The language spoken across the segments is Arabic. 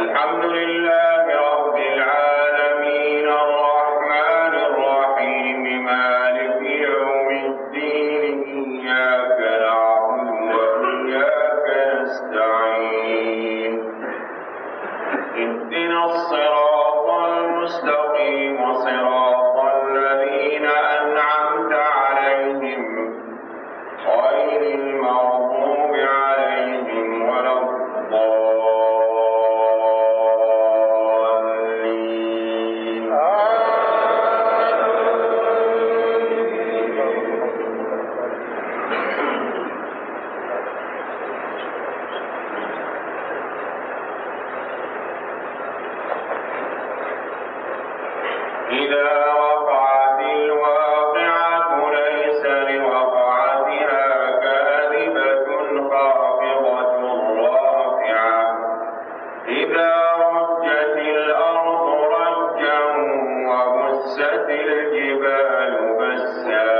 الحمد لله رب العالمين الرحمن الرحيم مالك يوم الدين إياك نعبد وإياك نستعين اهدنا الصراط المستقيم صراط الذين أنعمت عليهم غير المغضوب عليهم ولا الضالين إذا وقعت الواقعة ليس لوقعتها كاذبة خافضة رافعة إذا رجت الأرض رجا وبست الجبال بسا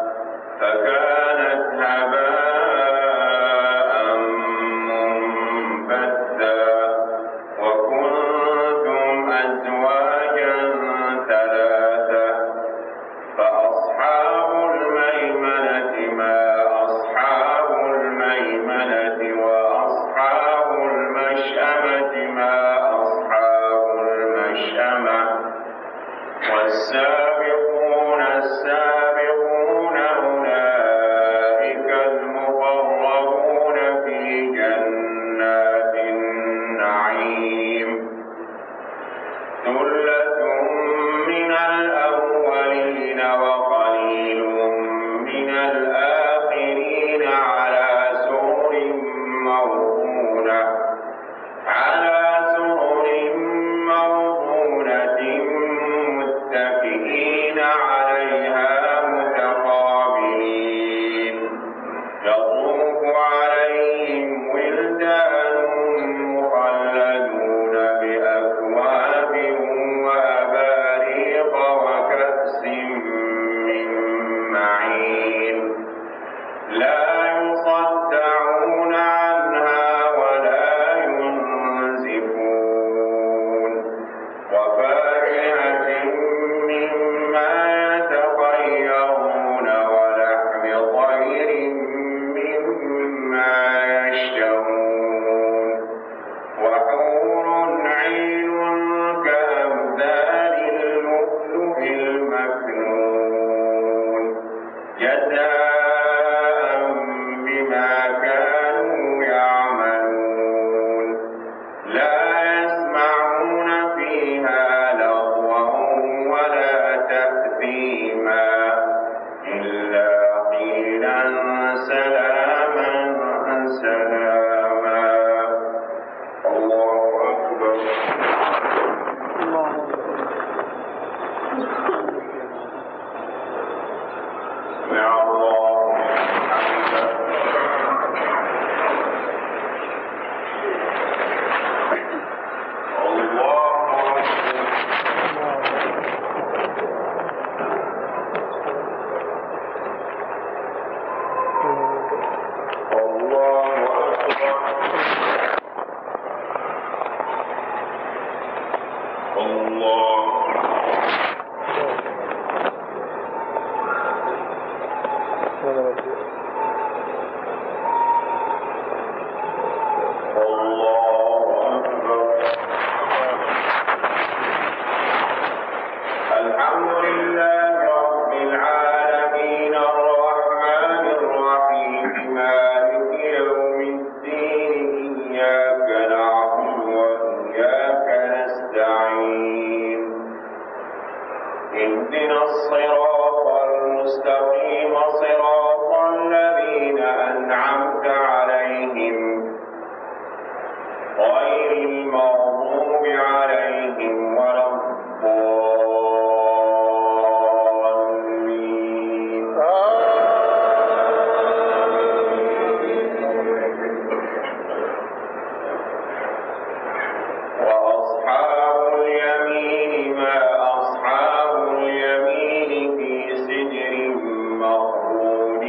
فكانت هباء منبثا وكنتم أزواجا ثلاثة فأصحاب الميمنة ما أصحاب الميمنة وأصحاب المشأمة ما أصحاب المشأمة والسابقون السابقون أولئك المقربون في جنات النعيم ثلة من الأولين وقليل من الآخرين على سرر موضونة متكئين عليها متقابلين يطوف عليهم ولدان مخلدون بأكواب وأباريق وكأس من معين لا يصدعون عنها ولا ينزفون وفاكهة مما يتخيرون ولحم طير مما يشتهون وحور عين كأمثال اللؤلؤ المكنون جزاء بما كانوا يعملون لا يسمعون فيها لغوا ولا تأثيما إلا قيلا سلاما سلاما الله أكبر سمع الله حمده الله أكبر الله أكبر الله الحمد لله رب العالمين الرحمن الرحيم مالك يوم الدين إياك نعبد وإياك نستعين اهدنا الصراط المستقيم صراط الذين أنعمت عليهم غير المغضوب عليهم ولا الضالين وأصحاب اليمين ما أصحاب اليمين في سدر مخضود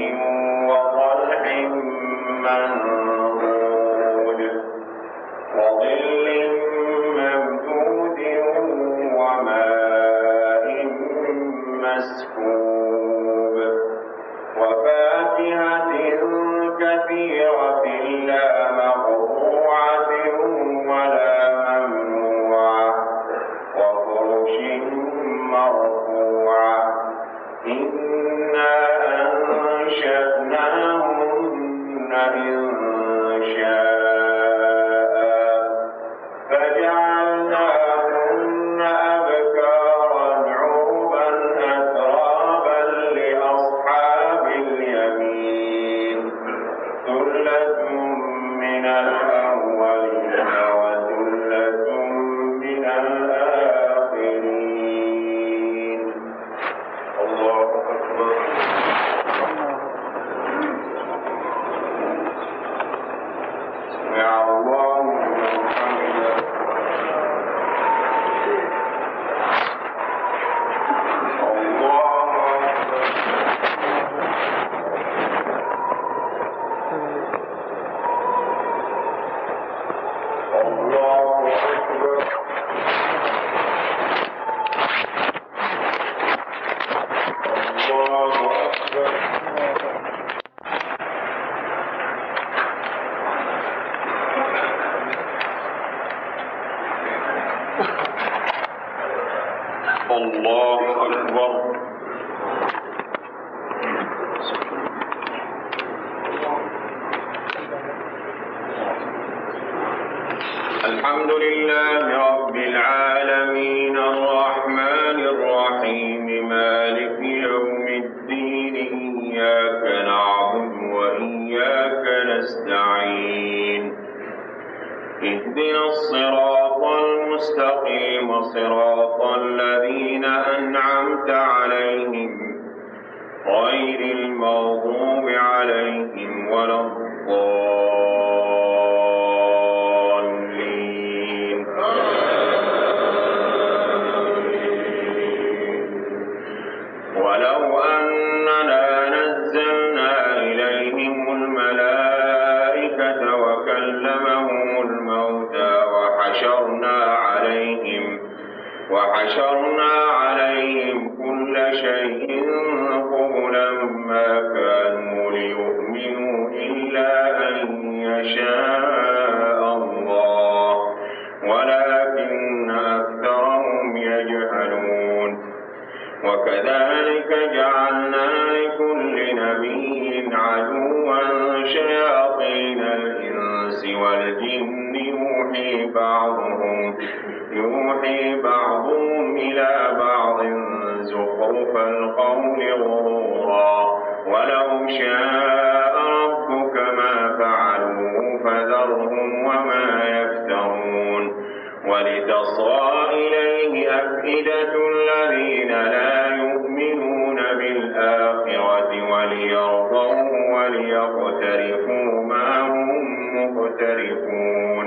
الله أكبر. الحمد لله رب العالمين الرحمن الرحيم مالك يوم الدين إياك نعبد وإياك نستعين اهدنا الصراط المستقيم صراط الذين أنعمت عليهم غير المغضوب عليهم ولا الضالين. ولو أننا نزلنا إليهم الملائكة وكلمهم الموتى وحشرنا عليهم كل شيء قبلا ما كانوا ليؤمنوا إلا أن يشاء الله ولكن أكثرهم يجهلون. وكذلك جعلنا لكل نبي عدوا شياطين الإنس والجن يوحي بعضهم إلى بعض زخرف القول غرورا ولو شاء ربك ما فعلوه فذرهم وما يفترون. ولتصغى إليه أفئدة الذين لا يؤمنون بالآخرة وليرضوه وليقترفوا ما هم مقترفون.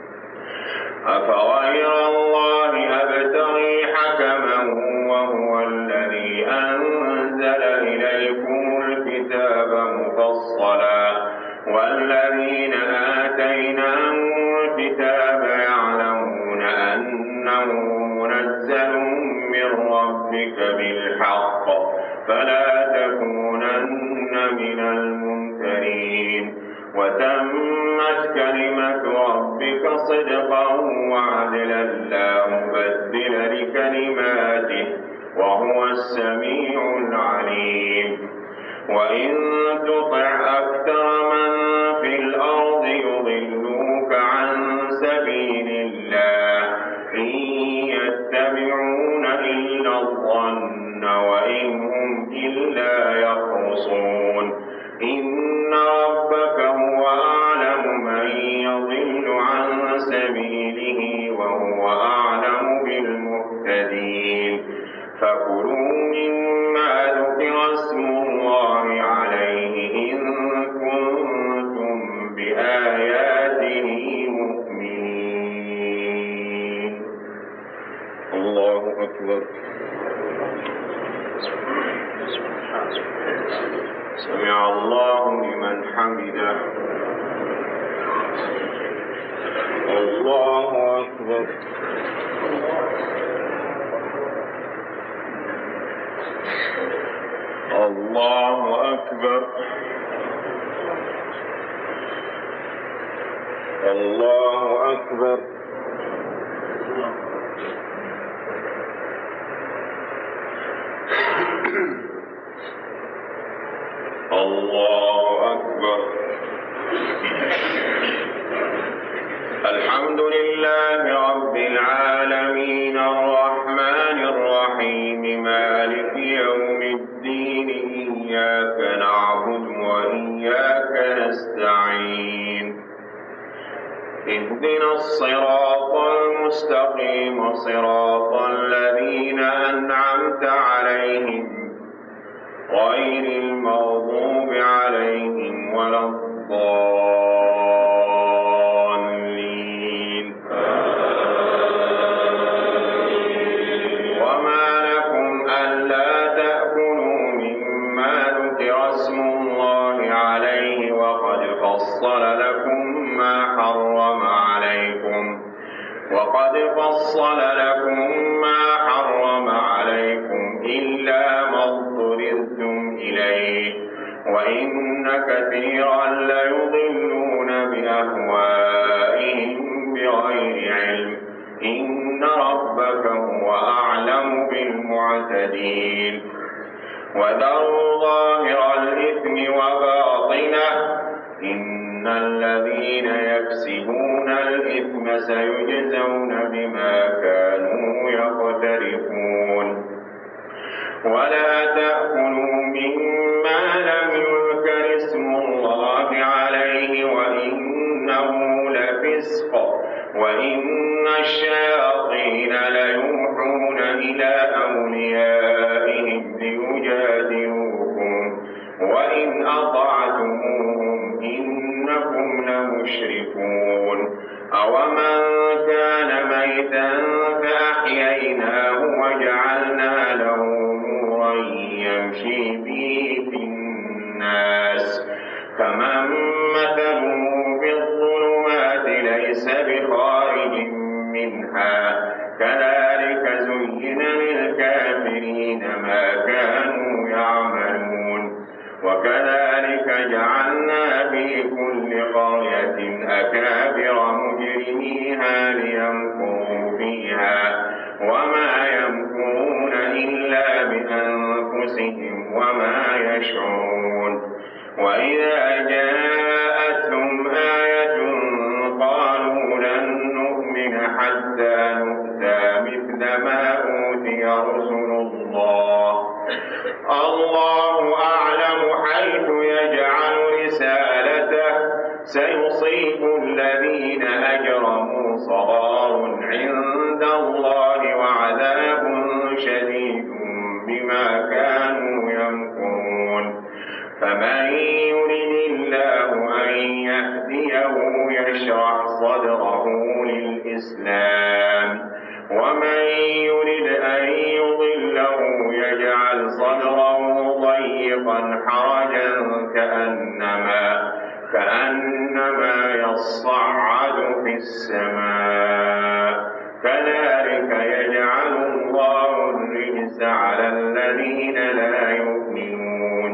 أفغير الله أبتغي حكما وهو الذي أنزل إليكم الكتاب مفصلا والذين آتيناهم الكتاب يعلمون أنه منزل من ربك بالحق فلا تكونن من الممترين. وتمت كلمة ربك صدقا وعدلا لا مبدل لكلماته وهو السميع العليم. وإن تطع أكثر من في الأرض يضلوك عن سبيل الله إن يتبعون إلا الظن وإن هم إلا يخرصون. إن ربك هو أعلم من يضل عن سبيله وهو أعلم بالمهتدين. فكلوا مما ذكر اسم الله عليه إن كنتم بآياته مؤمنين. الله أكبر. سمع الله لمن حمده. الله أكبر. الله أكبر. الله أكبر. الله أكبر. الحمد لله رب العالمين الرحمن الرحيم مالك يوم الدين إياك نعبد وإياك نستعين اهدنا الصراط المستقيم صراط الذين أنعمت عليهم غير المغضوب عليهم ولا الضالين. وما لكم ألا تأكلوا مما ذكر اسم الله عليه وقد فصل لكم ما حرم عليكم إلا ما اضطررتم إليه وإن كثيرا ليضلون بأهوائهم بغير علم إن مهتدين وذروا ظاهر الإثم وباطنه إن الذين يكسبون الإثم سيجزون بما كانوا يقترفون ولا تأكلوا مما لم يذكر اسم الله عليه وإنه لفسق وإن الشياطين ليوحون إلى أوليائهم ليجادلوكم وإن أطعتموهم إنكم لمشركون أومن كان ميتا فأحييناه وجعلنا له نورا يمشي به في الناس كمن مثله في الظلمات ليس بخارج منها كذلك زين للكافرين ما كانوا يعملون وكذلك جعلنا في كل قرية أكابر مجرميها ليمكروا فيها وما يمكرون إلا بأنفسهم وما يشعرون وإذا جاءتهم آية قالوا لن نؤمن حتى نؤتى مثل ما أوتي رسل الله الله أعلم حيث يجعل رسالته سيصيب الذين أجرموا صغار عند الله وعذاب شديد بما كانوا يمكرون فمن يرد الله أن يهديه يشرح صدره للإسلام ومن يرد أن يضله يجعل صدره ضيقا حرجا كأنما يصعد في السماء كذلك يجعل الله الرجس على الذين لا يؤمنون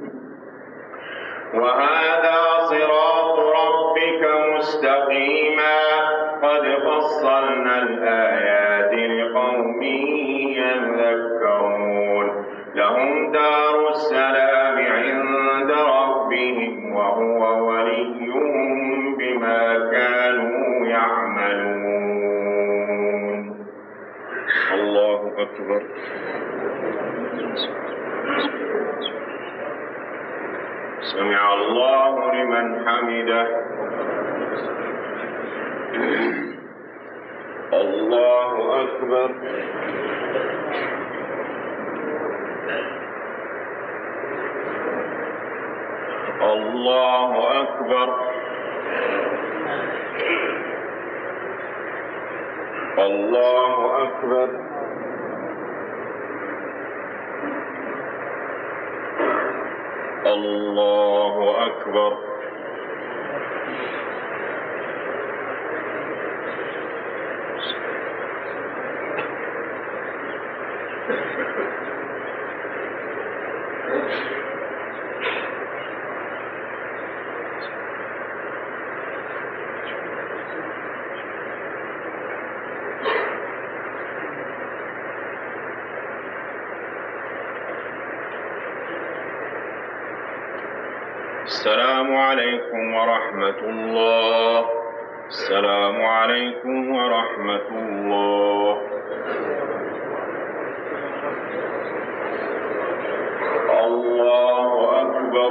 وهذا صراط ربك مستقيما قد فصلنا الآيات لقوم يذكرون لهم دار السلام عند ربهم وهو وليهم بما كانوا يعملون الله أكبر سمع الله لمن حمده الله أكبر الله أكبر الله أكبر الله أكبر السلام عليكم ورحمة الله السلام عليكم ورحمة الله الله أكبر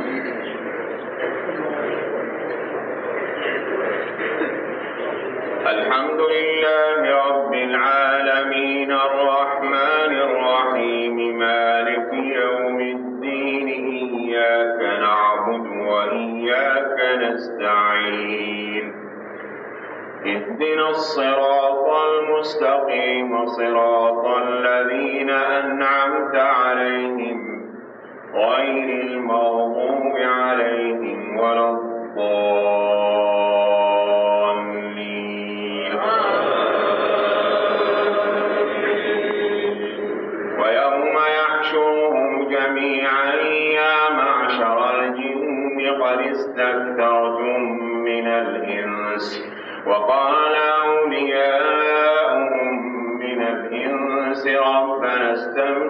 الحمد لله رب العالمين الرحمن الرحيم مالك يوم الدين إياك نعبد وإياك نستعين اهدنا الصراط المستقيم صراط الذين أنعمت عليهم غير المغضوب عليهم ولا الضالين ويوم يحشرهم جميعا يا معشر الجن قد استكثرتم من الإنس وقال أولياؤهم من الإنس ربنا استمتع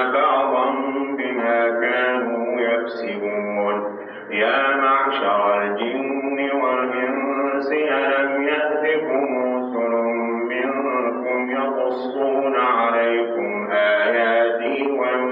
بعضا بما كانوا يكسبون يا معشر الجن والإنس ألم يأتكم رسل منكم يقصون عليكم آياتي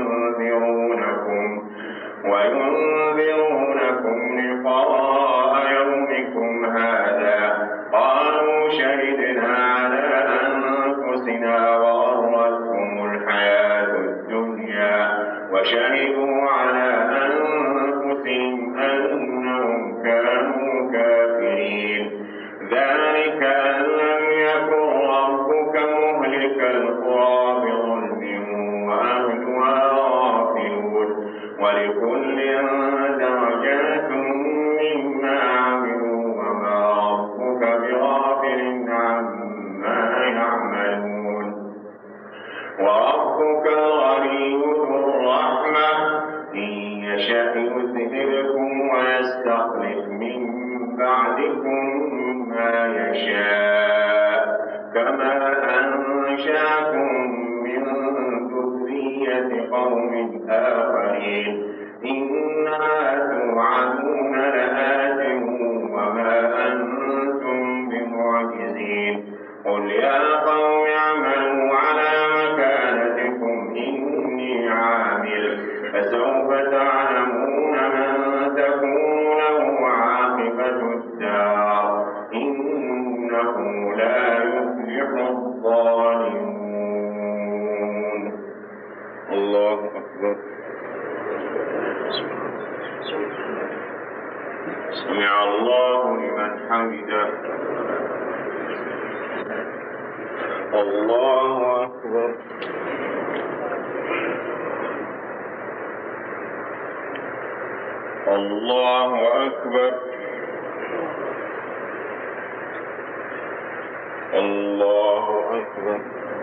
وينذرونكم لقاء يومكم هذا قالوا شهدنا على أنفسنا وغرتهم الحياة الدنيا وشهدوا على أنفسهم أنهم كانوا كافرين ذلك أن لم يكن ربك مهلك القرى بظلم وأهلها غافلون ولكل درجات مما عملوا وما ربك بغافل عما يعملون وربك الغني ذو الرحمة إن يشأ يذهبكم ويستخلف من بعدكم ما يشاء كما أنشأكم من ذرية قوم آخرين إنما توعدون لآت وما أنتم بمعجزين قل يا قوم اعملوا على مكانتكم إني عامل فسوف تعلمون من تكون له عاقبة الدار إنه لا يفلح الظالمون الله أكبر سمع الله لمن حمده الله أكبر الله أكبر الله أكبر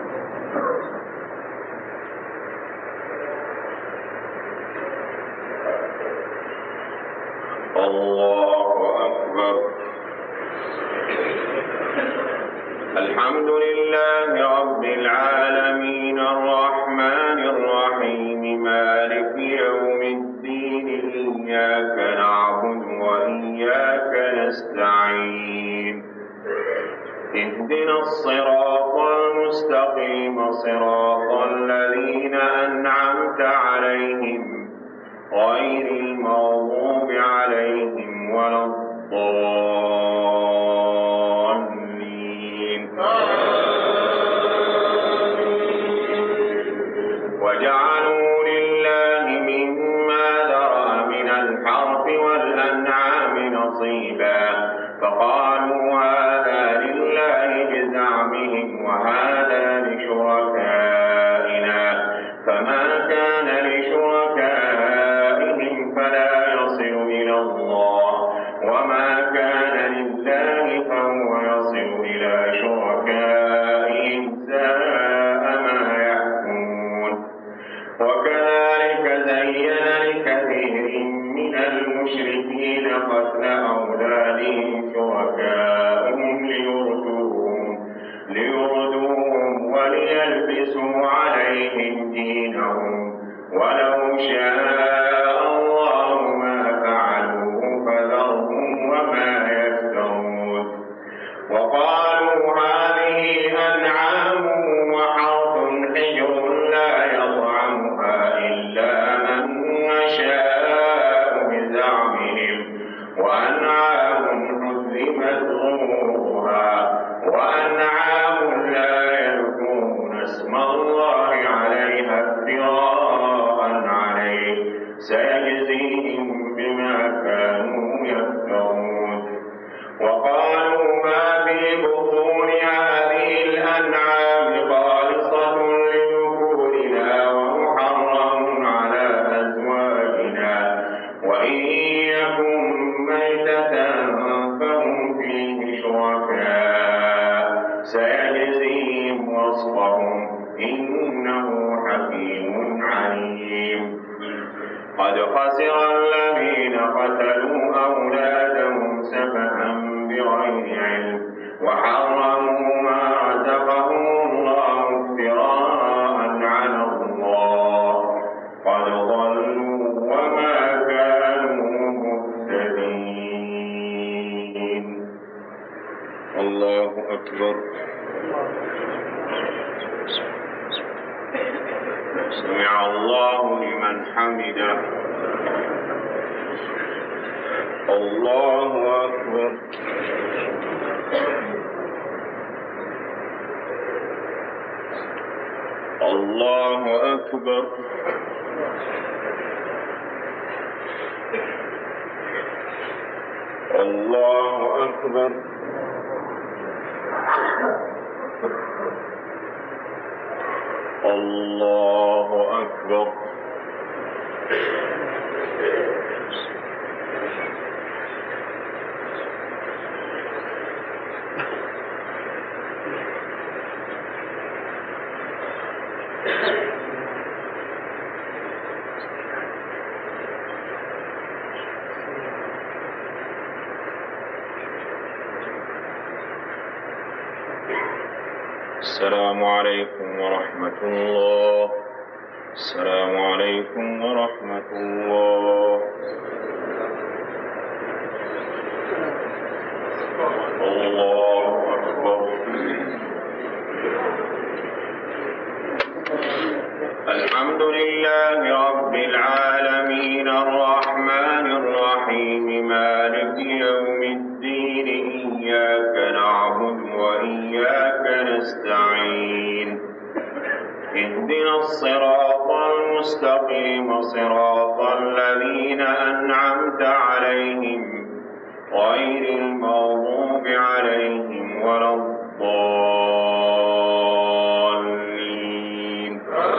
الله أكبر الحمد لله رب العالمين الرحمن الرحيم مالك يوم الدين إياك نعبد وإياك نستعين اهدنا الصراط المستقيم صراط الذين أنعمت عليهم غير المغضوب عليهم ولا الضالين وجعلوا لله مما ذرأ من الحرث والأنعام نصيبا فقالوا هذا لله بزعمهم وهذا لشركائنا فما كان لشركائهم فلا يصل إلى الله وما كان لله فهو يصل إلى شركائهم ساء ما يحكمون وكذلك زين لكثير من المشركين قتل أولادهم شركاءهم ليردوهم وليلبسوا عليهم دينهم ولو شاء الله ما فعلوه فذرهم وما يفترون وقالوا هذه أنعام وحرث حجر لا يطعمها إلا من نشاء بزعمهم وأنعام حرمت ظهورها وأنعام لا يذكرون اسم الله عليها افتراء عليه سيجزيهم بما كانوا يفترون وقالوا ما في بطون هذه الأنعام خالصة لذكورنا ومحرم على أزواجنا وإن يكن ميتة فهم فيه شركاء سيجزيهم وصفهم إنه حكيم عليم قد خسر الذين قتلوا أولادهم سفها بغير علم وحرموا ما رزقهم الله افتراء على الله حمده. الله أكبر. الله أكبر. الله أكبر. الله أكبر. السلام عليكم ورحمة الله. السلام عليكم ورحمة الله. الله أكبر. الحمد لله رب العالمين الرحمن الرحيم مالك يوم الدين إياك نعبد وإياك نستعين اهدنا الصراط المستقيم صراط الذين أنعمت عليهم غير المغضوب عليهم ولا الضالين.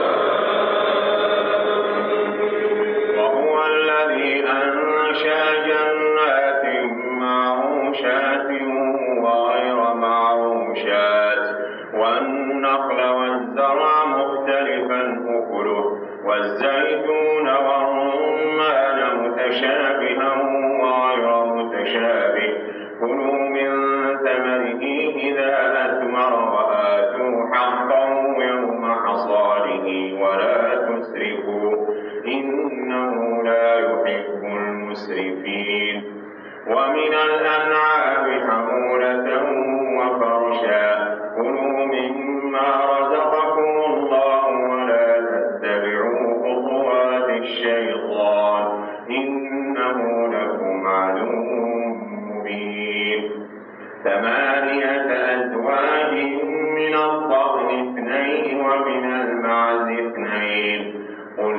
وهو الذي أنشأ جنات معروشات وغير معروشات والنخل والزرع مختلفا أكله والزيتون والرمان متشابها وغير متشابه كلوا من ثمره إذا أثمر وآتوا حقه يوم حصاده ولا تسرفوا إنه لا يحب المسرفين. ومن الأنعام حمولة وفرشا كلوا مما رزقكم الله ولا تتبعوا خطوات الشيطان إنه لكم عدو مبين. 8 أزواج من الضأن 2 ومن المعز 2 قل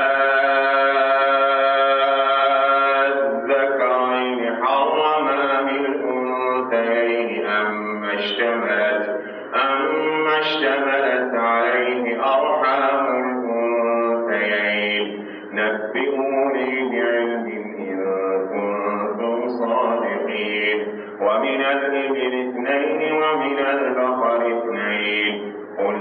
الذكرين حرم أم الأنثيين أما اشتملت عليه أرحام الأنثيين نبئوني بعلم إن كنتم صادقين. ومن الإبل 2 ومن البقر 2 قل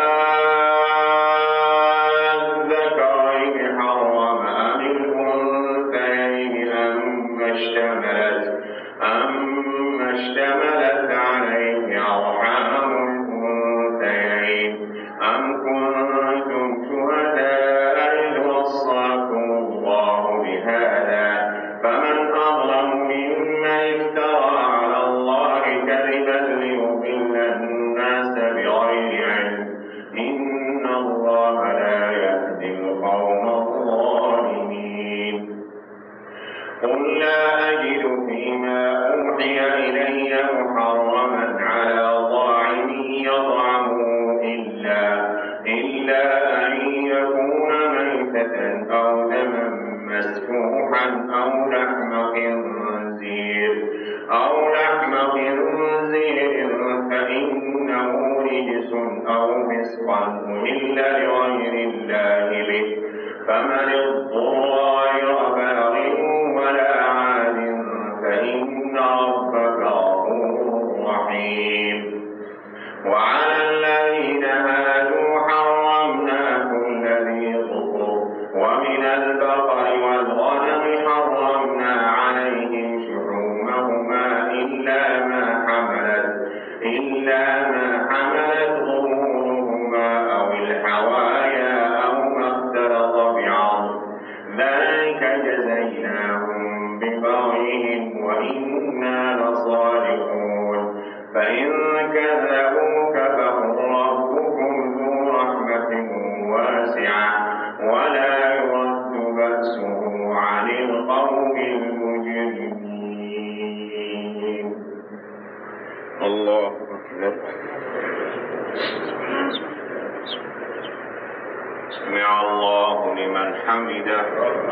الذكرين حرم أم الأنثيين أما اشتملت عليه أرحام الأنثيين أم كنتم شهداء إذ وصاكم الله بهذا فمن أظلم ممن افترى على الله كذبا ليضل الناس بغير علم إن الله لا يهدي القوم الظالمين. قل لا أجد فيما أوحي إلي محرما على طاعم يطعمه إلا أن يكون ميتة أو دما مسفوحا أو لحم خنزير فإنه رجس أو فسقا أهل لغير الله به فمن اضطر غير باغ ولا عاد فإن ربك غفور رحيم. وعلى الذين هادوا حرمنا كل ذي ظفر ومن البقر والغنم حرمنا عليهم شحومهما إلا ما حملت ظهورهما أو الحوايا أو ما اختلط بعظم ذلك جزيناهم الله لمن حمده.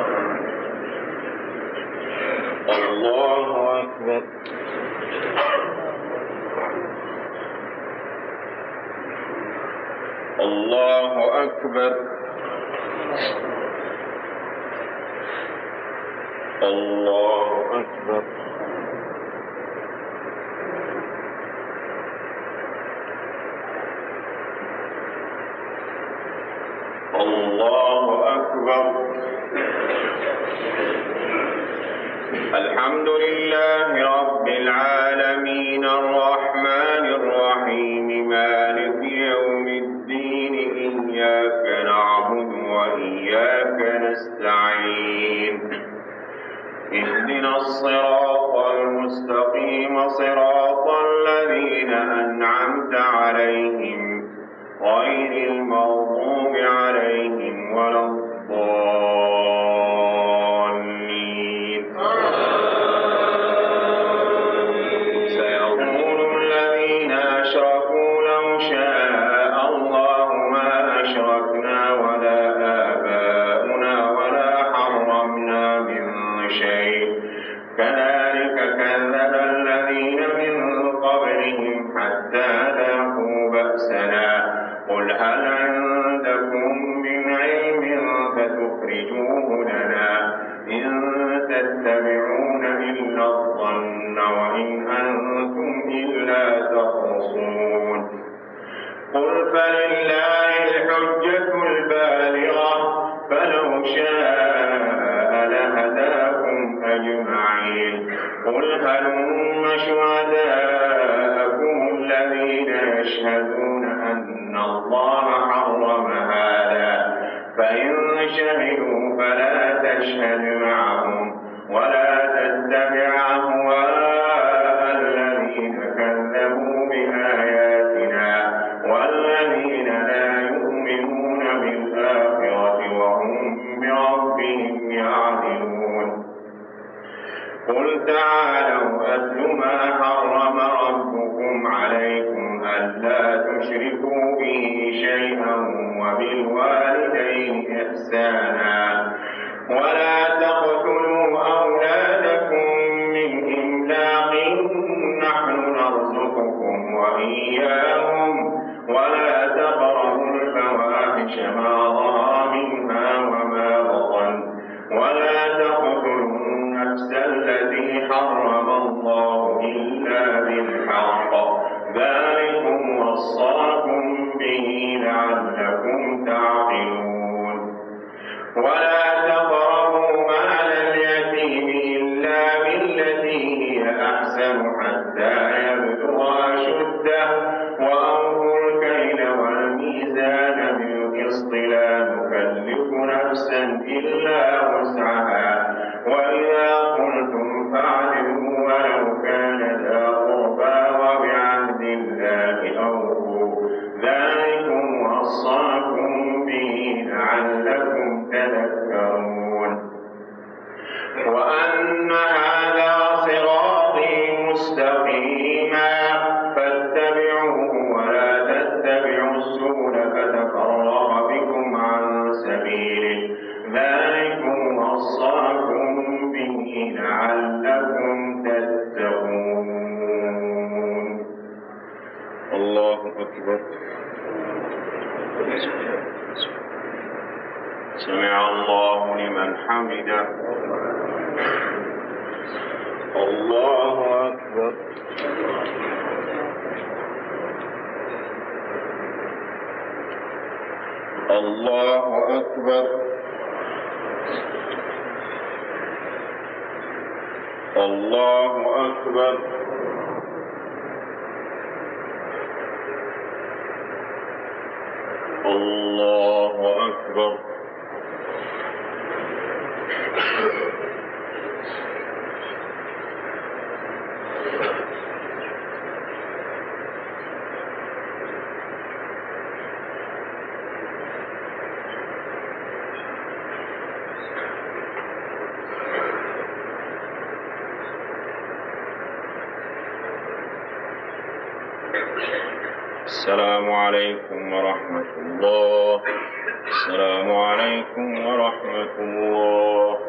الله أكبر. الله أكبر. الله أكبر. الله أكبر. الحمد لله رب العالمين الرحمن الرحيم مالك يوم الدين إياك نعبد وإياك نستعين اهدنا الصراط المستقيم صراط الذين أنعمت عليهم غير المغضوب عليهم ولا الضالين. سيقول الذين أشركوا لو شاء الله ما أشركنا ولا آباؤنا ولا حرمنا من شيء كذلك كذب الذين من قبلهم حتى ذاقوا بأسنا قل هل عندكم من علم فتخرجوه لنا إن تتبعون إلا الظن وإن أنتم إلا تخرصون قل فلله الحجة البالغة فلو شاء لهداكم أجمعين قل هلم شهداءكم الذين يشهدون أن الله حرم هذا فإن شهدوا فلا تشهد معهم ولا تتبع أهواء الذين كذبوا بآياتنا والذين لا يؤمنون بالآخرة وهم بربهم يعدلون قل تعالوا أتل ما حرم ربكم عليكم ألا تشركوا به شيئا وبالوالدين إحسانا ولا تقتلوا أولادكم من إملاق نحن نرزقكم وإياهم ولا تقربوا الفواحش ما ظهر منها وما بطن ولا تقتلوا النفس التي حرم الله إلا بالحق ذلكم وصاكم به لعلكم تعقلون ولا تقربوا مال اليتيم إلا بالتي هي أحسن حتى يبلغ أشده وأوفوا الكيل والميزان بالقسط لا نكلف نفسا إلا وسعها وإذا قلتم فاعدلوا ولو كان ذا قربى وبعهد الله أوفوا ذلكم وصاكم به لعلكم تذكرون وأن هذا صراطي مستقيما فاتبعوه ولا تتبعوا السبل فتفرق بكم عن سبيله ذلكم وصاكم به لعلكم تتقون. الله أكبر. سمع الله لمن حمده. الله أكبر. الله أكبر. الله أكبر. الله أكبر. السلام عليكم ورحمة الله. السلام عليكم ورحمة الله.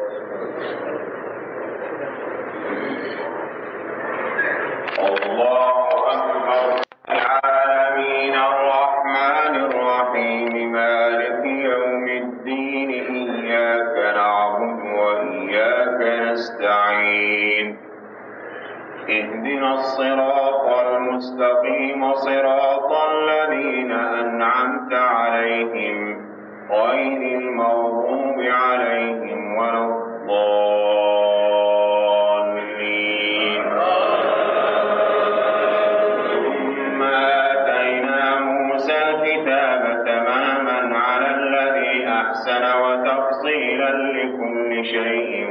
الله أكبر. العالمين الرحمن الرحيم مالك يوم الدين إياك نعبد وإياك نستعين اهدنا الصراط المستقيم صراط الذين أنعمت عليهم غير المغضوب عليهم ولا الضالين. ثم آتينا موسى الكتاب تماما على الذي أحسن وتفصيلا لكل شيء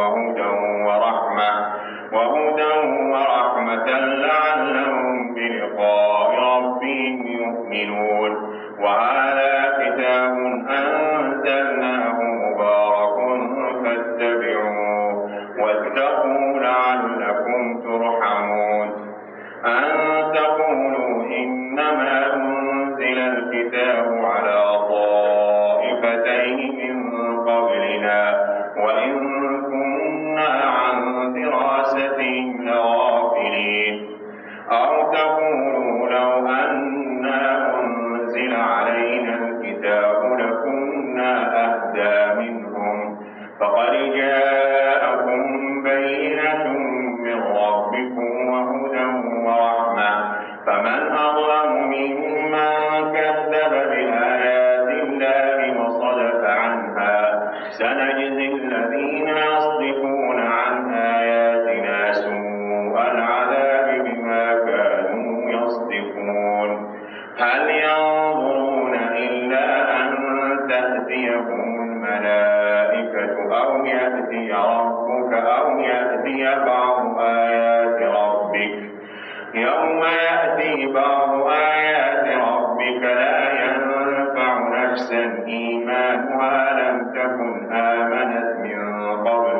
وهدى ورحمة لعلهم بلقاء ربهم يؤمنون. وهذا كتاب أنزلناه مبارك فاتبعوه واتقوا لعلكم ترحمون. أن تقولوا إنما أنزل الكتاب على طائفتين من قبلنا وإن كنا عن دراستهم لغافلين. أو تقولوا لو أنا أنزل علينا الكتاب لكنا أهدى منهم فقد جاءكم بينة من ربكم وهدى ورحمة فمن أظلم ممن كذب بآيات الله وصدف عنها. سنجزي الذين يصدفون عن آياتنا سوء العذاب بما كانوا يصدفون. هل ينظرون إلا أن تأتيهم الملائكة أو يأتي ربك أو يأتي بعض آيات ربك. يوم يأتي بعض آيات ربك لا ينفع نفسا إيمانها لم تكن آمنت من قبل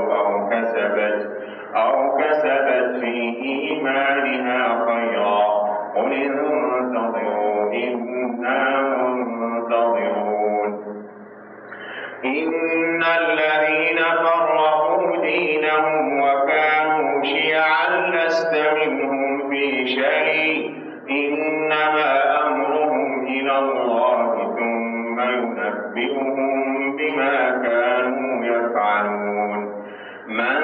أو كسبت في إيمانها خيرا. قل انتظروا إنا منتظرون. إن الذين فرقوا دينهم وكانوا شيعا لست منهم في شيء إنما أمرهم إلى الله ثم ينبئهم بما كانوا يفعلون. من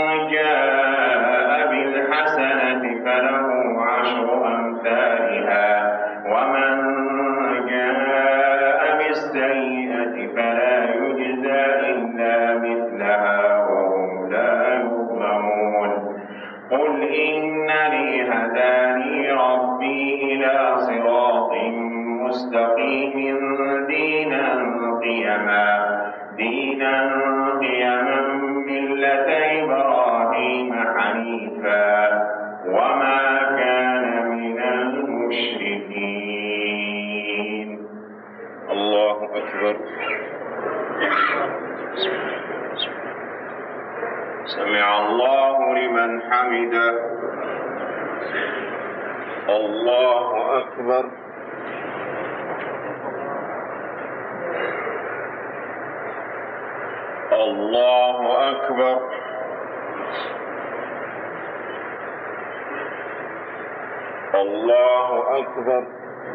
جاء بالحسنة فله 10 أمثالها ومن جاء بالسيئة فلا يجزى إلا مثلها وهم لا يظلمون. قل إنني هداني ربي إلى صراط مستقيم دينا قيما ملة إبراهيم حنيفا وما كان من المشركين. الله أكبر. سمع الله لمن حمده. الله أكبر. الله أكبر. الله أكبر.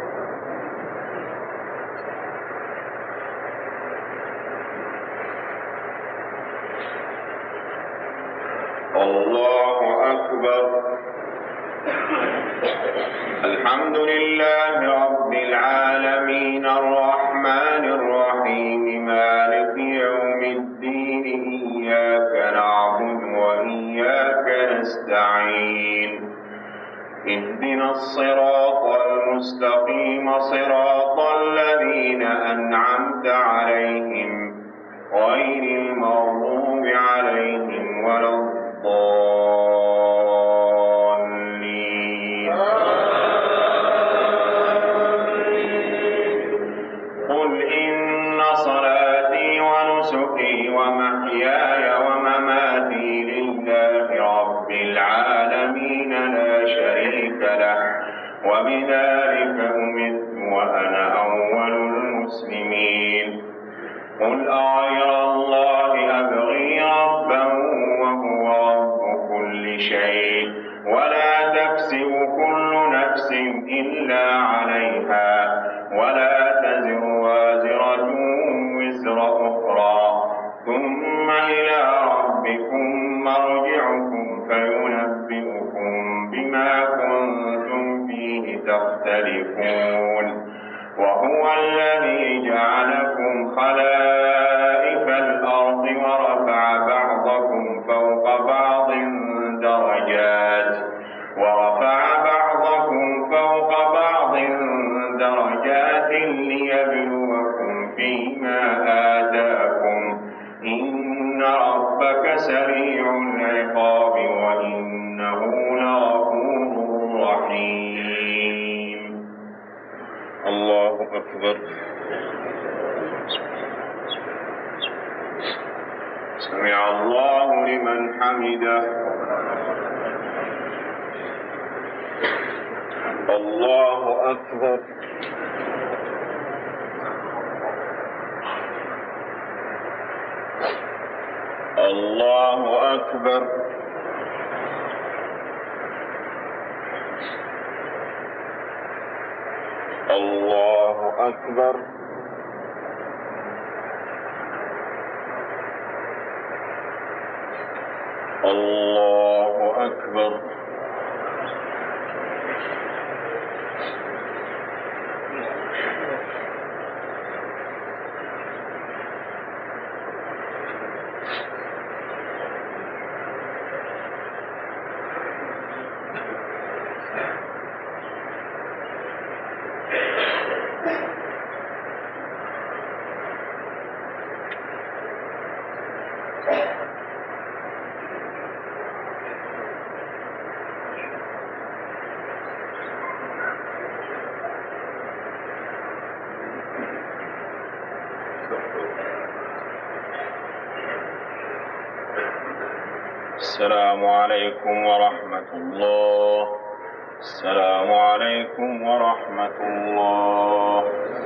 الله أكبر. الحمد لله رب العالمين الرحمن الرحيم مالك يوم الدين إياك نعبد وإياك نستعين اهدنا الصراط المستقيم صراط الذين أنعمت عليهم غير المغضوب عليهم ولا الضالين. قل إن صلاتي ونسكي ومحياي ومماتي لله رب العالمين لا شريك له وبذلك أمرت وأنا أول المسلمين قل أغير الله أبغي ربا وهو رب كل شيء ولا تكسب كل نفس إلا عليها ولا تزر وازرة وزر أخرى ثم إلى ربكم مرجعكم فينبئكم بما كنتم فيه تختلفون وهو الذي جعلكم خلائف الأرض ورفع بعضكم فوق بعض درجات ليبلوكم فيما آتاكم إن ربك سريع العقاب وإنه لغفور رحيم. الله أكبر. سمع الله لمن حمده. الله أكبر. الله أكبر. الله أكبر. الله أكبر. السلام عليكم ورحمة الله. السلام عليكم ورحمة الله.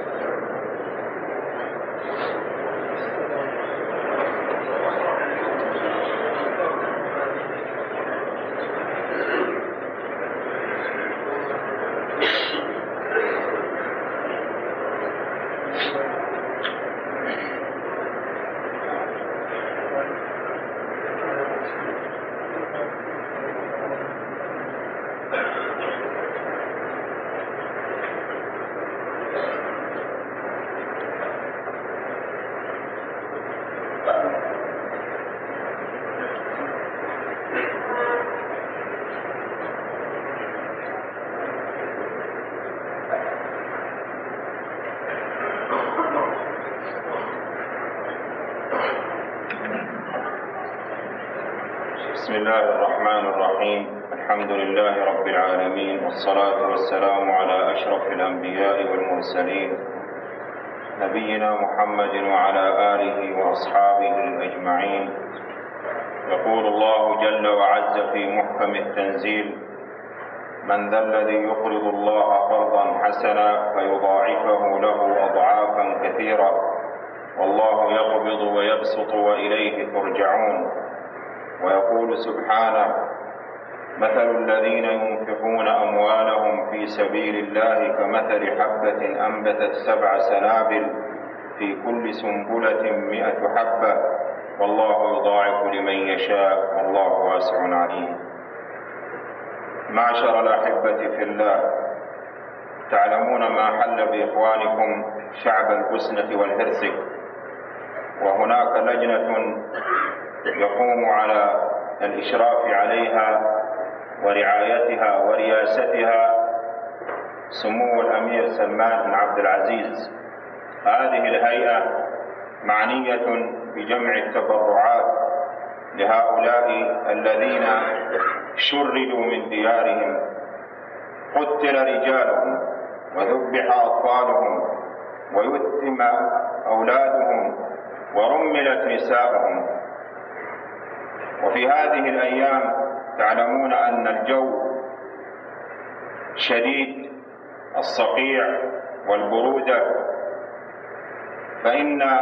بسم الله الرحمن الرحيم. الحمد لله رب العالمين والصلاة والسلام على أشرف الأنبياء والمرسلين نبينا محمد وعلى آله وأصحابه أجمعين. يقول الله جل وعز في محكم التنزيل: من ذا الذي يقرض الله قرضا حسنا فيضاعفه له أضعافا كثيرة والله يقبض ويبسط وإليه ترجعون. ويقول سبحانه: مثل الذين ينفقون أموالهم في سبيل الله كمثل حبة أنبتت 7 سنابل في كل سنبلة 100 حبة والله يضاعف لمن يشاء والله واسع عليم. معشر الأحبة في الله، تعلمون ما حل بإخوانكم شعب البوسنة والهرسك، وهناك لجنة يقوم على الإشراف عليها ورعايتها ورياستها سمو الأمير سلمان بن عبد العزيز. هذه الهيئة معنية بجمع التبرعات لهؤلاء الذين شردوا من ديارهم، قتل رجالهم وذبح أطفالهم ويتم أولادهم ورملت نساءهم. وفي هذه الأيام تعلمون أن الجو شديد الصقيع والبرودة، فإن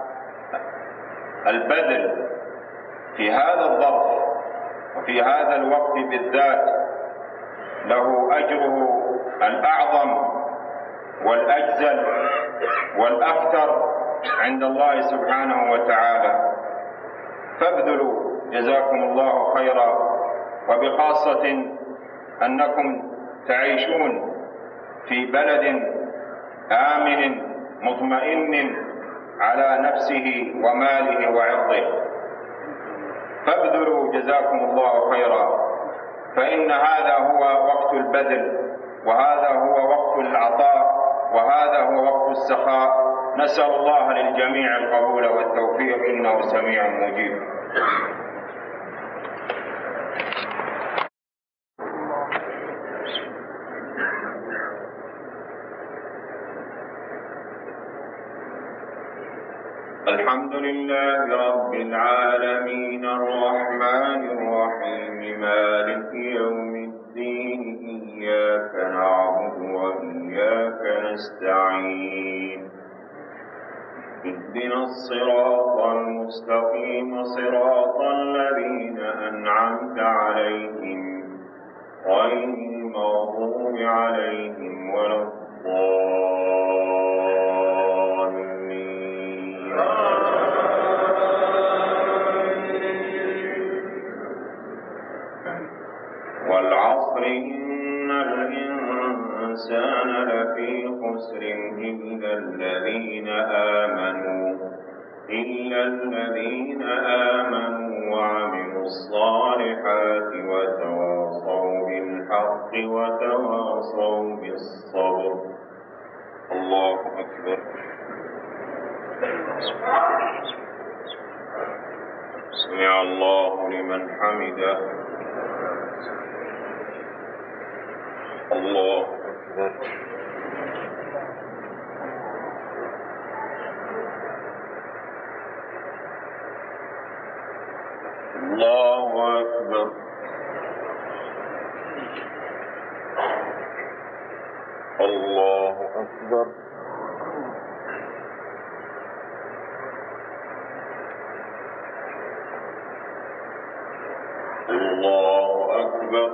البذل في هذا الظرف وفي هذا الوقت بالذات له أجره الأعظم والأجزل والأكثر عند الله سبحانه وتعالى. فابذلوا جزاكم الله خيرا، وبخاصة أنكم تعيشون في بلد آمن مطمئن على نفسه وماله وعرضه، فابذلوا جزاكم الله خيرا، فإن هذا هو وقت البذل، وهذا هو وقت العطاء، وهذا هو وقت السخاء. نسأل الله للجميع القبول والتوفيق، إنه سميع مجيب. الحمد لله رب العالمين الرحمن الرحيم مالك يوم الدين، إياك نعبد وإياك نستعين، اهدنا الصراط المستقيم صراط الذين أنعمت عليهم غير المغضوب عليهم ولا الضالين. والعصر إن الإنسان لفي خسر إلا الذين آمنوا وعملوا الصالحات وتواصوا بالحق وتواصوا بالصبر. الله أكبر. سمع الله لمن حمده. الله أكبر. الله أكبر. الله أكبر. الله أكبر.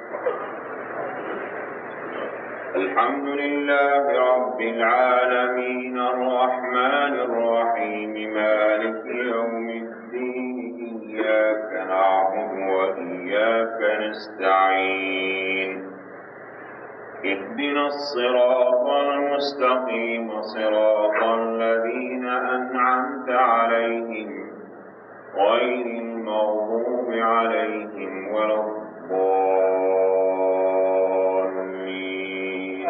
الحمد لله رب العالمين الرحمن الرحيم مالك يوم الدين، إياك نعبد وإياك نستعين، اهدنا الصراط المستقيم صراط الذين أنعمت عليهم غير المغضوب عليهم ولا الضالين.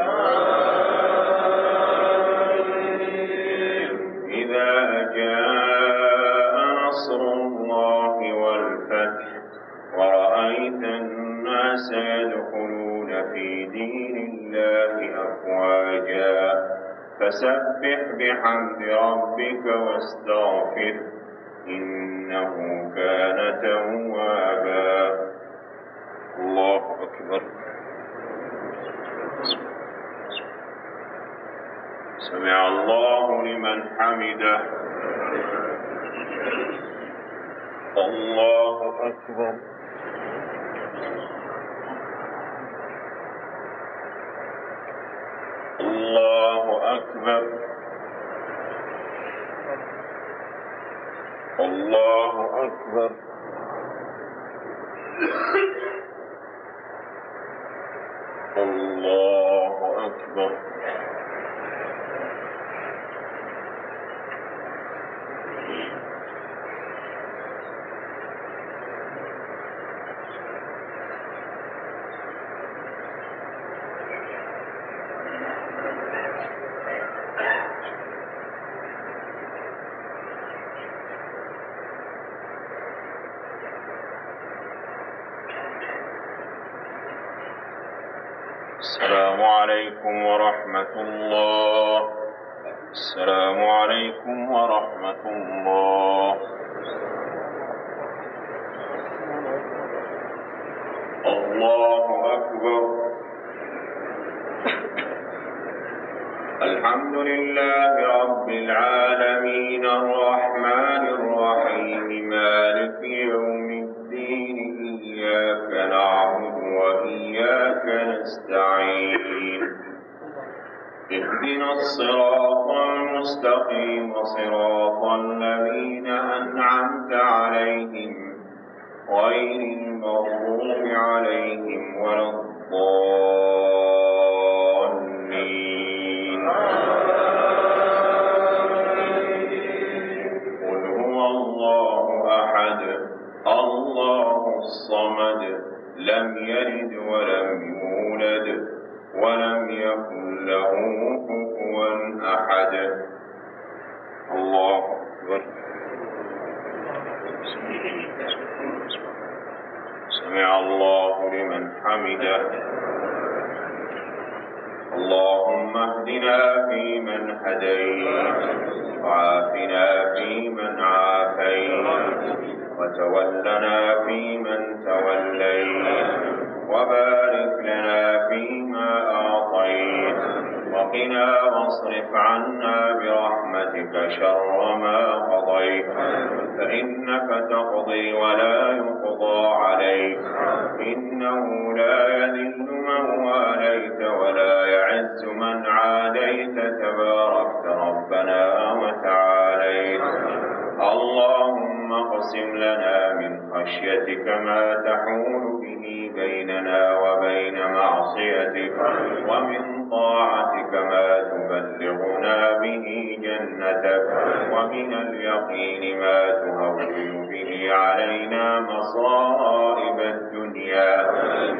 إذا جاء نصر الله والفتح ورأيت الناس يدخلون في دين الله أفواجا فسبح بحمد ربك واستغفره إنه كان توابا. الله أكبر. سمع الله لمن حمده. الله أكبر. الله أكبر. الله أكبر. الله أكبر. السلام عليكم ورحمة الله. السلام عليكم ورحمة الله. الله أكبر. الحمد لله رب العالمين الرحمن الرحيم مالك يوم الدين إياك نعبد وإياك نستعين اهدنا الصراط المستقيم صراط الذين أنعمت عليهم غير المغضوب عليهم ولا الضالين قل هو الله أحد الله الصمد لم يلد ولم يولد ولم يكن له كفوا أحد الله أكبر سمع الله لمن حمده اللهم اهدنا فيمن هديت وعافنا فيمن عافيت وتولنا فيمن توليت وبارك لنا فيما أعطيت وقنا واصرف عنا برحمتك شر ما قضيت فإنك تقضي ولا يقضى عليك إنه لا يذل من واليت ولا يعز من عاديت تباركت ربنا وتعاليت اللهم اقسم لنا من خشيتك ما تحول به بيننا وبين معصيتك ومن طاعتك ما تبلغنا به جنتك ومن اليقين ما تهون به علينا مصائب الدنيا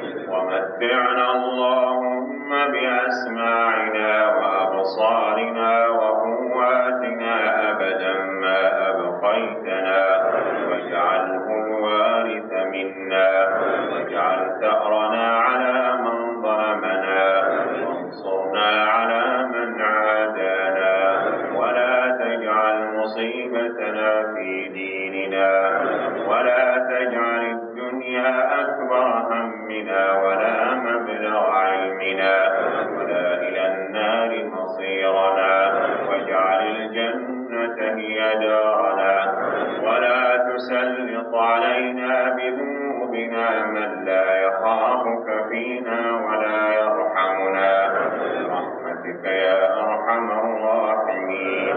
ومتعنا اللهم بأسماعنا وأبصارنا وقواتنا أبدا ما أبقيتنا واجعله الوارث منا واجعل ثأرنا على من ظلمنا وانصرنا على من عادانا ولا تجعل مصيبتنا في ديننا ولا تجعل الدنيا أكبر همنا ولا مبلغ علمنا ولا إلى النار مصيرنا واجعل الجنة هي دارنا ولا تسلط علينا بذنوبنا من لا يخافك فينا ولا يرحمنا برحمتك يا أرحم الراحمين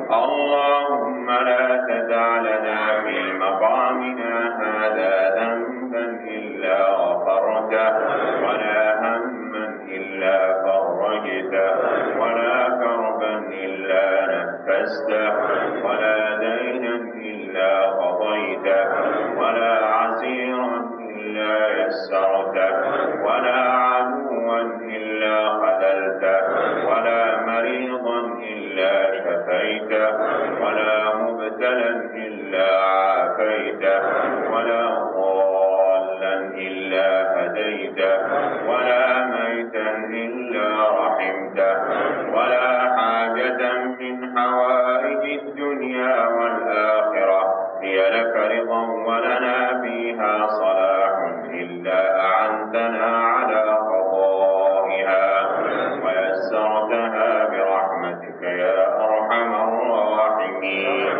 اللهم لا تدع لنا في مقامنا هذا ذنبا إلا غفرته ولا هما إلا فرجته ولا كربا إلا نفسته ولا دينا إلا قضيته ولا عسيرا إلا يسرته ولا عدوا إلا خذلته ولا مريضا إلا شفيته ولا مبتلا إلا عافيته ولا ضالا إلا هديته ولا ميتا إلا رحمته ولا حاجة من حوائج الدنيا والآخرة هي لك رضا ولنا فيها صلاح إلا أعنتنا على قضائها ويسرتها برحمتك يا أرحم الراحمين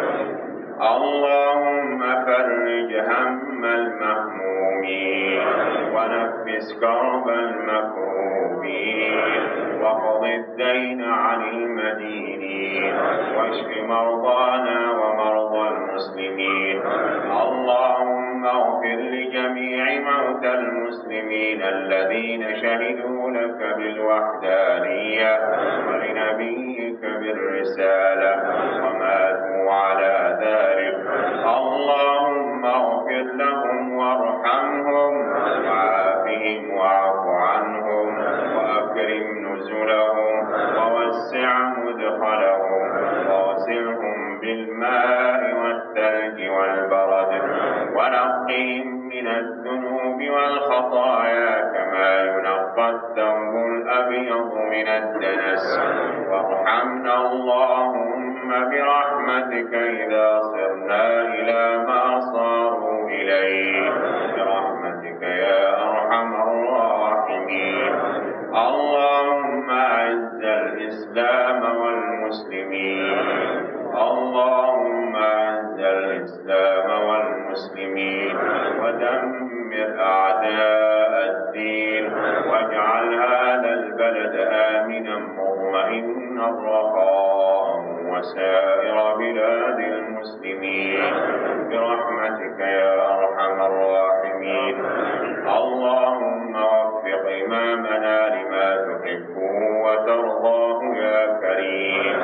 اللهم فرج هم المهمومين ونفس كرب المكروبين وقض الدين عن المدينين واشف مرضانا ومرضى المسلمين اللهم اغفر لجميع موتى المسلمين الذين شهدوا لك بالوحدانية ولنبيك بالرسالة وماتوا على ذلك اللهم اغفر لهم وارحمهم وعافهم واعف عنهم وأكرم نزلهم ووسع مدخلهم واغسلهم بالماء والثلج والبرد ونقهم من الذنوب والخطايا كما ينقى الثوب الأبيض من الدنس وارحمنا اللهم برحمتك إذا صرنا إلى ما صاروا إليه برحمتك يا أرحم الراحمين اللهم أعز الإسلام الإسلام والمسلمين ودمر أعداء الدين واجعل هذا البلد آمنا مطمئنا رخاء وسائر بلاد المسلمين برحمتك يا أرحم الراحمين. اللهم وفق إمامنا لما تحبه وترضاه يا كريم.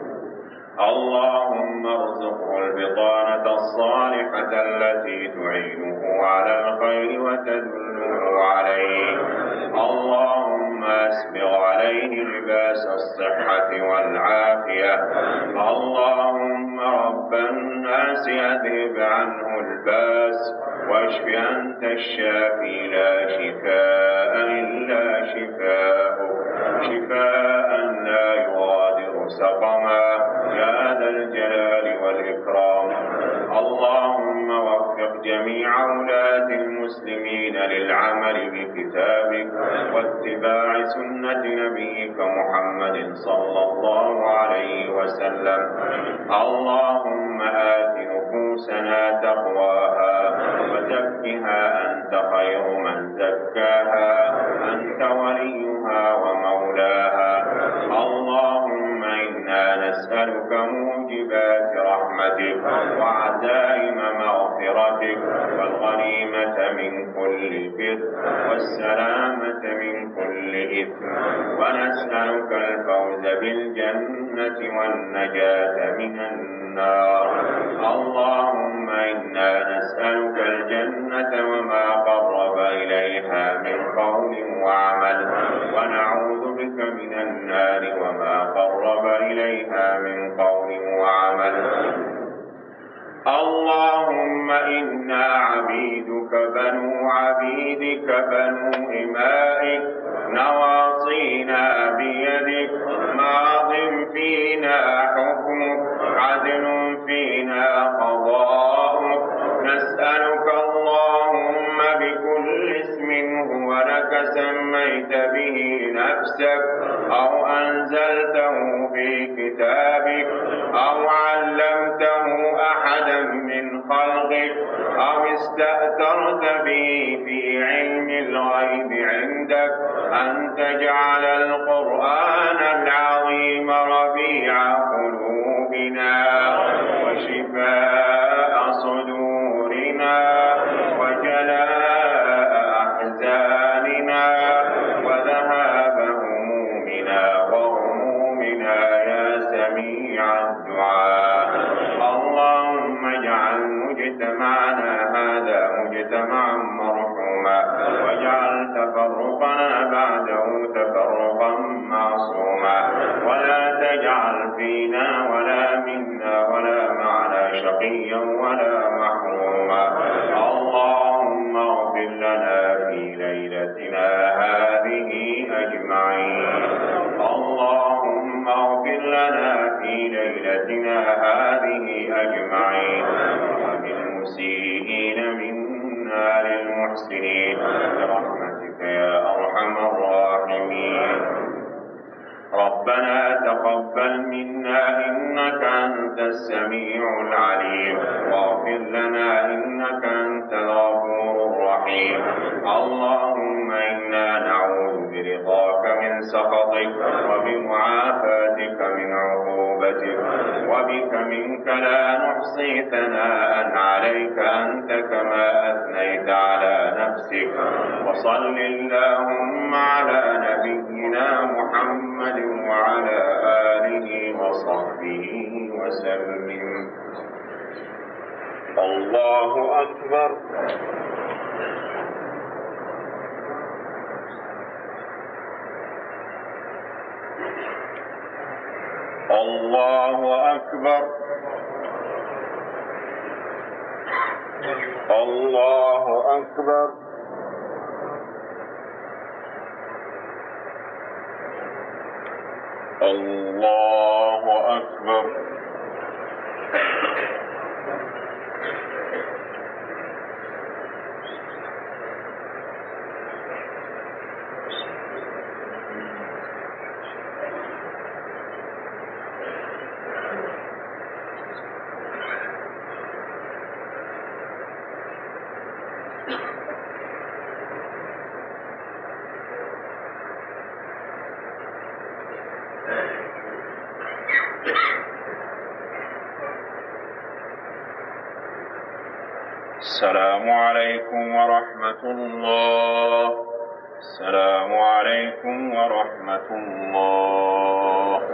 اللهم ارزقه البطانة الصالحة التي تعينه على الخير وتدله عليه. اللهم اسبغ عليه لباس الصحة والعافية. اللهم رب الناس اذهب عنه الباس واشف أنت الشافي لا شفاء إلا شفاؤك شفاء لا يغادر سقما يا ذا الجلال والإكرام. اللهم وفق جميع ولاة المسلمين للعمل بكتابك واتباع سنة نبيك محمد صلى الله عليه وسلم. اللهم آت نفوسنا تقواها وزكها أنت خير من زكاها أنت وليها ومولاها. اللهم إنا نسألك موجبات رحمتك وعزائم مغفرتك والغنيمة من كل بر والسلامة من كل إثم ونسألك الفوز بالجنة والنجاة من النار. اللهم إنا نسألك الجنة وما قرب إليها من قول وعمل ونعوذ بك من النار وما قرب إليها من قول وعمل. اللهم إنا عبيدك بنو عبيدك بنو إمائك نواصينا بيدك ماض فينا حكمك عدل فينا قضاؤك. نسألك اللهم بكل اسم هو لك سميت به نفسك أو أنزلته في كتابك أو علمته أحدا من خلقك أو استأثرت به في علم الغيب عندك أن تجعل القرآن العظيم ربيع قلوبنا وشفاء صدورنا وجلاء أحزاننا وذهاب همومنا وغمومنا يا سميع الدعاء. اللهم اجعل مجتمعنا هذا مجتمعا مرحوما واجعل تفرقنا بعده تفرقا معصوما ولا تجعل فينا ولا منا ولا معنا شقيا ولا محروما. اللهم اغفر لنا في ليلتنا هذه أجمعين. اللهم اغفر لنا في ليلتنا هذه أجمعين وللمسيئين منا للمحسنين برحمتك يا أرحم الراحمين. ربنا تقبل منا إنك أنت السميع العليم واغفر لنا إنك أنت الغفور الرحيم. اللهم إنا نعوذ برضاك من سخطك وبمعافاتك من عقوبتك وبك منك لا نحصي ثناء عليك أنت كما أثنيت على نفسك. وصل اللهم على نبينا محمد وعلى آله وصحبه وسلم. الله أكبر. الله أكبر. الله أكبر. الله أكبر. السلام عليكم ورحمة الله. السلام عليكم ورحمة الله.